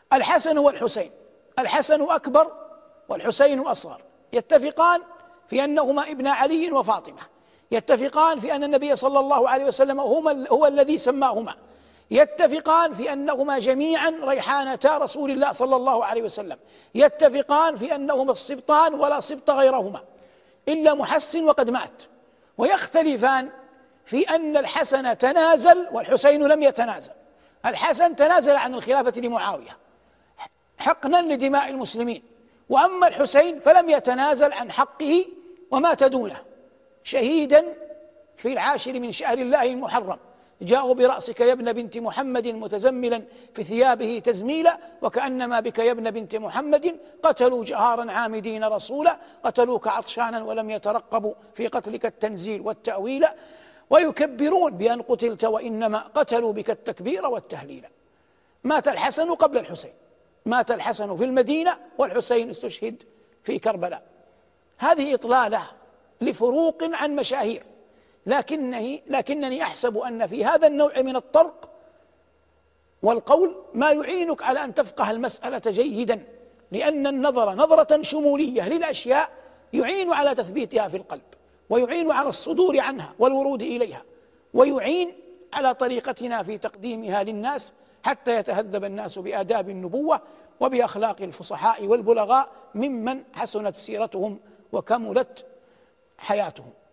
الحسن والحسين، الحسن أكبر والحسين أصغر، يتفقان في أنهما ابن علي وفاطمة، يتفقان في أن النبي صلى الله عليه وسلم هو الذي سماهما، يتفقان في أنهما جميعا ريحانتا رسول الله صلى الله عليه وسلم، يتفقان في أنهما السبطان ولا سبط غيرهما إلا محسن وقد مات، ويختلفان في أن الحسن تنازل والحسين لم يتنازل. الحسن تنازل عن الخلافة لمعاوية حقنا لدماء المسلمين، وأما الحسين فلم يتنازل عن حقه ومات دونه شهيدا في 10 من شهر الله المحرم. جاءوا برأسك يا ابن بنت محمد متزملا في ثيابه تزميلا، وكأنما بك يا ابن بنت محمد، قتلوا جهارا عامدين رسولا، قتلوك عطشانا ولم يترقبوا في قتلك التنزيل والتأويل، ويكبرون بأن قتلت وإنما قتلوا بك التكبير والتهليل. مات الحسن قبل الحسين، مات الحسن في المدينة والحسين استشهد في كربلاء. هذه إطلالة لفروق عن مشاهير، لكنني أحسب أن في هذا النوع من الطرق والقول ما يعينك على أن تفقه المسألة جيدا، لأن النظر نظرة شمولية للأشياء يعين على تثبيتها في القلب، ويعين على الصدور عنها والورود إليها، ويعين على طريقتنا في تقديمها للناس حتى يتهذب الناس بآداب النبوة وبأخلاق الفصحاء والبلغاء ممن حسنت سيرتهم وكملت حياتهم.